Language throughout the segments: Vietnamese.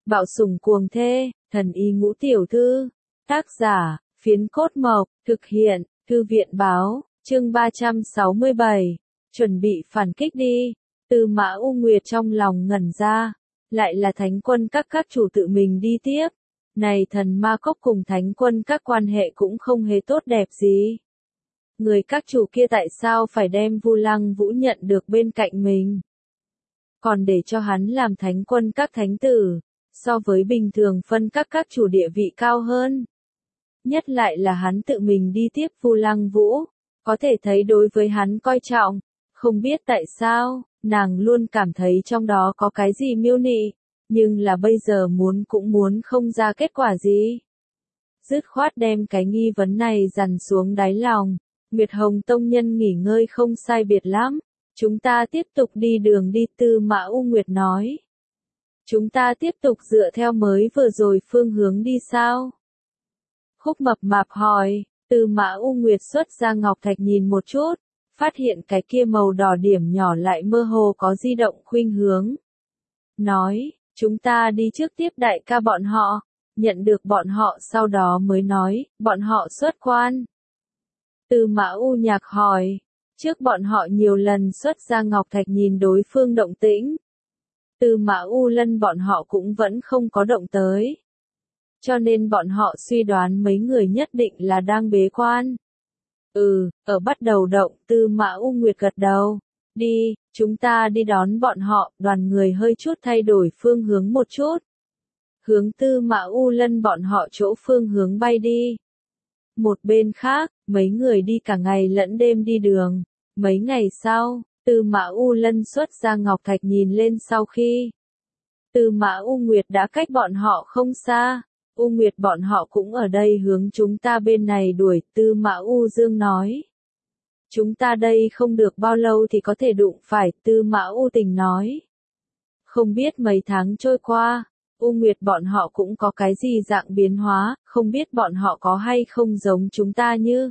Bạo sủng cuồng thê, thần y ngũ tiểu thư. Tác giả, Phiến Cốt Mộc, thực hiện, Thư viện báo, chương 367. Chuẩn bị phản kích đi. Tư Mã U Nguyệt trong lòng ngẩn ra. Lại là thánh quân các chủ tự mình đi tiếp. Này thần ma cốc cùng thánh quân các quan hệ cũng không hề tốt đẹp gì. Người các chủ kia tại sao phải đem Vu Lăng Vũ nhận được bên cạnh mình? Còn để cho hắn làm thánh quân các thánh tử, so với bình thường phân các chủ địa vị cao hơn. Nhất lại là hắn tự mình đi tiếp Vu Lăng Vũ, có thể thấy đối với hắn coi trọng, không biết tại sao, nàng luôn cảm thấy trong đó có cái gì miêu nị, nhưng là bây giờ muốn cũng muốn không ra kết quả gì. Dứt khoát đem cái nghi vấn này dằn xuống đáy lòng, Nguyệt Hồng Tông Nhân nghỉ ngơi không sai biệt lắm, chúng ta tiếp tục đi đường đi. Tư Mã U Nguyệt nói. Chúng ta tiếp tục dựa theo mới vừa rồi phương hướng đi sao? Khúc Mập Mạp hỏi. Tư Mã U Nguyệt xuất ra ngọc thạch nhìn một chút, phát hiện cái kia màu đỏ điểm nhỏ lại mơ hồ có di động khuynh hướng. Nói, chúng ta đi trước tiếp đại ca bọn họ, nhận được bọn họ sau đó mới nói, bọn họ xuất quan. Tư Mã U Nhạc hỏi, trước bọn họ nhiều lần xuất ra ngọc thạch nhìn đối phương động tĩnh. Tư Mã U Lân bọn họ cũng vẫn không có động tới. Cho nên bọn họ suy đoán mấy người nhất định là đang bế quan. Ở bắt đầu động. Tư Mã U Nguyệt gật đầu. Đi, chúng ta đi đón bọn họ. Đoàn người hơi chút thay đổi phương hướng một chút. Hướng Tư Mã U Lân bọn họ chỗ phương hướng bay đi. Một bên khác, mấy người đi cả ngày lẫn đêm đi đường. Mấy ngày sau, Tư Mã U Lân xuất ra ngọc thạch nhìn lên sau khi. Tư Mã U Nguyệt đã cách bọn họ không xa. U Nguyệt bọn họ cũng ở đây hướng chúng ta bên này đuổi. Tư Mã U Dương nói. Chúng ta đây không được bao lâu thì có thể đụng phải. Tư Mã U Tình nói. Không biết mấy tháng trôi qua, U Nguyệt bọn họ cũng có cái gì dạng biến hóa, không biết bọn họ có hay không giống chúng ta như.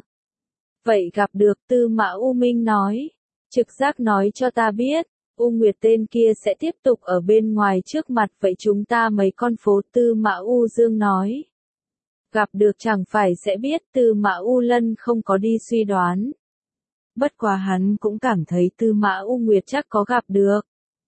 Vậy gặp được. Tư Mã U Minh nói. Trực giác nói cho ta biết, U Nguyệt tên kia sẽ tiếp tục ở bên ngoài trước mặt vậy chúng ta mấy con phố. Tư Mã U Dương nói. Gặp được chẳng phải sẽ biết. Tư Mã U Lân không có đi suy đoán. Bất quá hắn cũng cảm thấy Tư Mã U Nguyệt chắc có gặp được.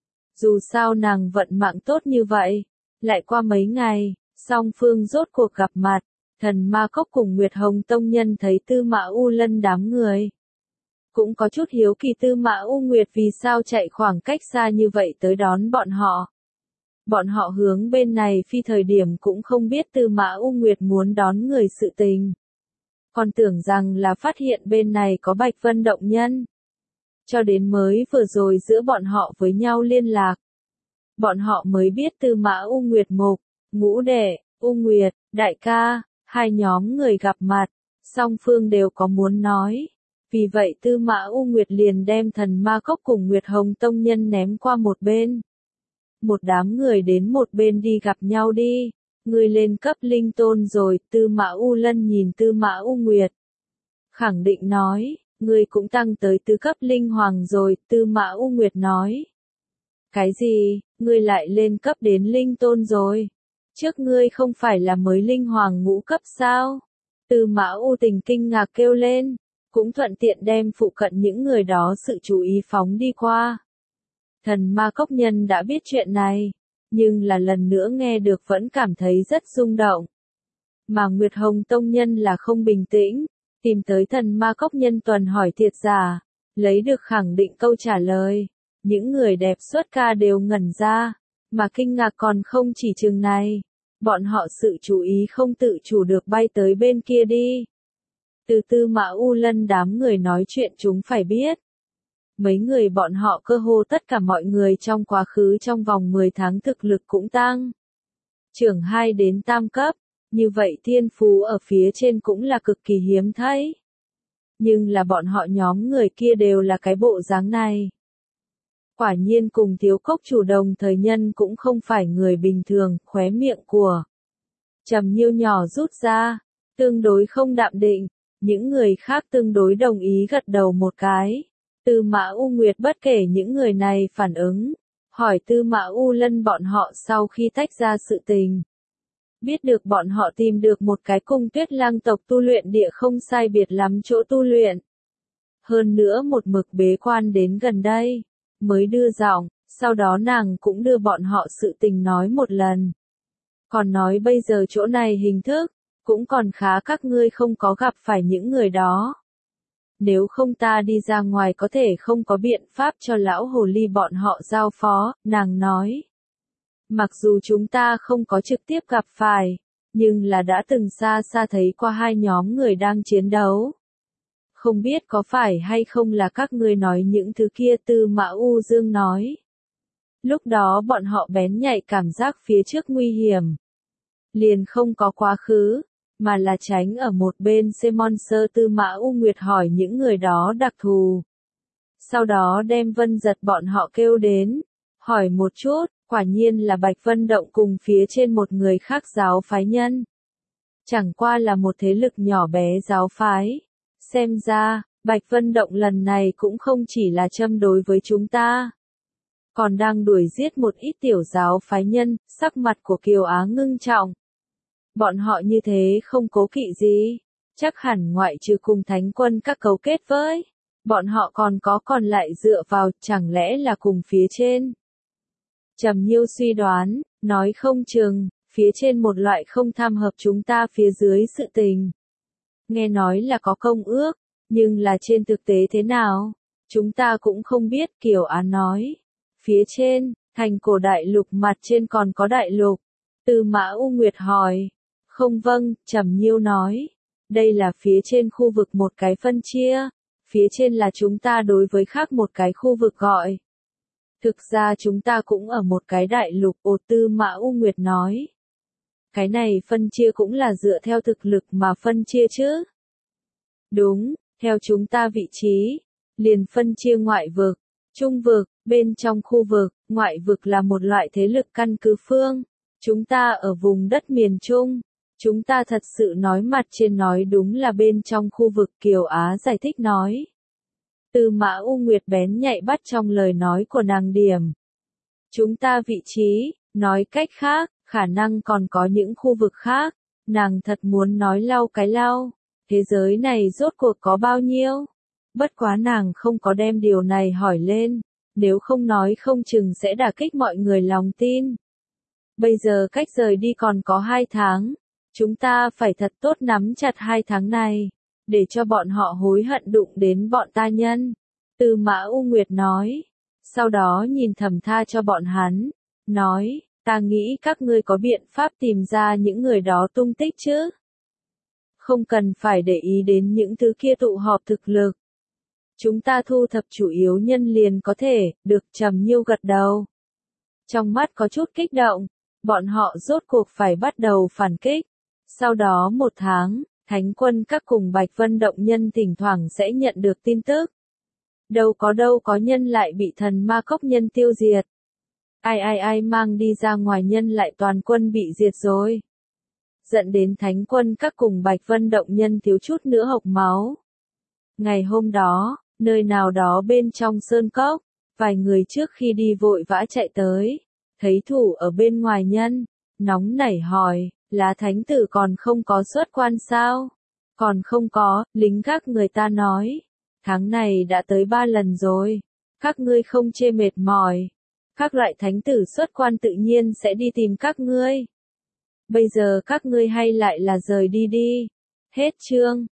Dù sao nàng vận mạng tốt như vậy. Lại qua mấy ngày, song phương rốt cuộc gặp mặt. Thần Ma Cốc cùng Nguyệt Hồng Tông Nhân thấy Tư Mã U Lân đám người. Cũng có chút hiếu kỳ Tư Mã U Nguyệt vì sao chạy khoảng cách xa như vậy tới đón bọn họ. Bọn họ hướng bên này phi thời điểm cũng không biết Tư Mã U Nguyệt muốn đón người sự tình. Còn tưởng rằng là phát hiện bên này có Bạch Vân Động Nhân. Cho đến mới vừa rồi giữa bọn họ với nhau liên lạc. Bọn họ mới biết Tư Mã U Nguyệt Mục, Ngũ Đệ, U Nguyệt, Đại ca, hai nhóm người gặp mặt, song phương đều có muốn nói. Vì vậy Tư Mã U Nguyệt liền đem Thần Ma Cốc cùng Nguyệt Hồng Tông Nhân ném qua một bên. Một đám người đến một bên đi gặp nhau đi. Ngươi lên cấp linh tôn rồi. Tư Mã U Lân nhìn Tư Mã U Nguyệt. Khẳng định nói, ngươi cũng tăng tới tứ cấp linh hoàng rồi. Tư Mã U Nguyệt nói. Cái gì, ngươi lại lên cấp đến linh tôn rồi? Trước ngươi không phải là mới linh hoàng ngũ cấp sao? Tư Mã U Tình kinh ngạc kêu lên. Cũng thuận tiện đem phụ cận những người đó sự chú ý phóng đi qua. Thần Ma Cốc nhân đã biết chuyện này, nhưng là lần nữa nghe được vẫn cảm thấy rất rung động. Mà Nguyệt Hồng Tông Nhân là không bình tĩnh, tìm tới Thần Ma Cốc nhân tuần hỏi thiệt giả, lấy được khẳng định câu trả lời. Những người đẹp xuất ca đều ngẩn ra, mà kinh ngạc còn không chỉ chừng này. Bọn họ sự chú ý không tự chủ được bay tới bên kia đi. Từ Tư Mã U Lân đám người nói chuyện chúng phải biết. Mấy người bọn họ cơ hồ tất cả mọi người trong quá khứ trong vòng 10 tháng thực lực cũng tăng. Trưởng 2 đến tam cấp, như vậy thiên phú ở phía trên cũng là cực kỳ hiếm thấy. Nhưng là bọn họ nhóm người kia đều là cái bộ dáng này. Quả nhiên cùng Thiếu Cốc chủ đồng thời nhân cũng không phải người bình thường. Khóe miệng của Trầm Nhiêu nhỏ rút ra, tương đối không đạm định. Những người khác tương đối đồng ý gật đầu một cái. Tư Mã U Nguyệt bất kể những người này phản ứng, hỏi Tư Mã U Lân bọn họ sau khi tách ra sự tình. Biết được bọn họ tìm được một cái cùng Tuyết Lang tộc tu luyện địa không sai biệt lắm chỗ tu luyện. Hơn nữa một mực bế quan đến gần đây, mới đưa giọng, sau đó nàng cũng đưa bọn họ sự tình nói một lần. Còn nói bây giờ chỗ này hình thức, cũng còn khá các ngươi không có gặp phải những người đó. Nếu không ta đi ra ngoài có thể không có biện pháp cho lão hồ ly bọn họ giao phó, nàng nói. Mặc dù chúng ta không có trực tiếp gặp phải, nhưng là đã từng xa xa thấy qua hai nhóm người đang chiến đấu. Không biết có phải hay không là các ngươi nói những thứ kia, Tư Mã U Dương nói. Lúc đó bọn họ bén nhạy cảm giác phía trước nguy hiểm. Liền không có quá khứ, mà là tránh ở một bên xem monster. Tư Mã U Nguyệt hỏi những người đó đặc thù. Sau đó đem Vân Giật bọn họ kêu đến, hỏi một chút, quả nhiên là Bạch Vân Động cùng phía trên một người khác giáo phái nhân. Chẳng qua là một thế lực nhỏ bé giáo phái. Xem ra, Bạch Vân Động lần này cũng không chỉ là châm đối với chúng ta. Còn đang đuổi giết một ít tiểu giáo phái nhân, sắc mặt của Kiều Á ngưng trọng. Bọn họ như thế không cố kỵ gì, chắc hẳn ngoại trừ cùng thánh quân các cấu kết với, bọn họ còn lại dựa vào, chẳng lẽ là cùng phía trên. Trầm Nhiêu suy đoán, nói không chừng, phía trên một loại không tham hợp chúng ta phía dưới sự tình. Nghe nói là có công ước, nhưng là trên thực tế thế nào, chúng ta cũng không biết. Kiều Á nói, phía trên, thành cổ đại lục mặt trên còn có đại lục. Tư Mã U Nguyệt hỏi, không vâng, Trầm Nhiêu nói, đây là phía trên khu vực một cái phân chia, phía trên là chúng ta đối với khác một cái khu vực gọi. Thực ra chúng ta cũng ở một cái đại lục. Ồ, Tư Mã U Nguyệt nói. Cái này phân chia cũng là dựa theo thực lực mà phân chia chứ? Đúng, theo chúng ta vị trí, liền phân chia ngoại vực, trung vực, bên trong khu vực. Ngoại vực là một loại thế lực căn cứ phương. Chúng ta ở vùng đất miền Trung. Chúng ta thật sự nói mặt trên nói đúng là bên trong khu vực. Kiều Á giải thích nói. Tư Mã U Nguyệt bén nhạy bắt trong lời nói của nàng điểm. Chúng ta vị trí, nói cách khác, khả năng còn có những khu vực khác. Nàng thật muốn nói lau cái lau. Thế giới này rốt cuộc có bao nhiêu? Bất quá nàng không có đem điều này hỏi lên. Nếu không nói không chừng sẽ đả kích mọi người lòng tin. Bây giờ cách rời đi còn có 2 tháng. Chúng ta phải thật tốt nắm chặt 2 tháng này. Để cho bọn họ hối hận đụng đến bọn ta nhân. Tư Mã U Nguyệt nói. Sau đó nhìn thầm tha cho bọn hắn. Nói, ta nghĩ các ngươi có biện pháp tìm ra những người đó tung tích chứ. Không cần phải để ý đến những thứ kia tụ họp thực lực. Chúng ta thu thập chủ yếu nhân liền có thể, được. Trầm Nhiêu gật đầu. Trong mắt có chút kích động, bọn họ rốt cuộc phải bắt đầu phản kích. Sau đó 1 tháng, Thánh quân các cùng Bạch Vân Động nhân thỉnh thoảng sẽ nhận được tin tức. Đâu có nhân lại bị thần ma cốc nhân tiêu diệt. Ai mang đi ra ngoài nhân lại toàn quân bị diệt rồi. Dẫn đến Thánh quân các cùng Bạch Vân Động nhân thiếu chút nữa hộc máu. Ngày hôm đó, nơi nào đó bên trong sơn cốc, vài người trước khi đi vội vã chạy tới, thấy thủ ở bên ngoài nhân, nóng nảy hỏi, là thánh tử còn không có xuất quan sao? Còn không có, lính gác người ta nói, tháng này đã tới 3 lần rồi, các ngươi không chê mệt mỏi, các loại thánh tử xuất quan tự nhiên sẽ đi tìm các ngươi. Bây giờ các ngươi hay lại là rời đi đi. Hết chương.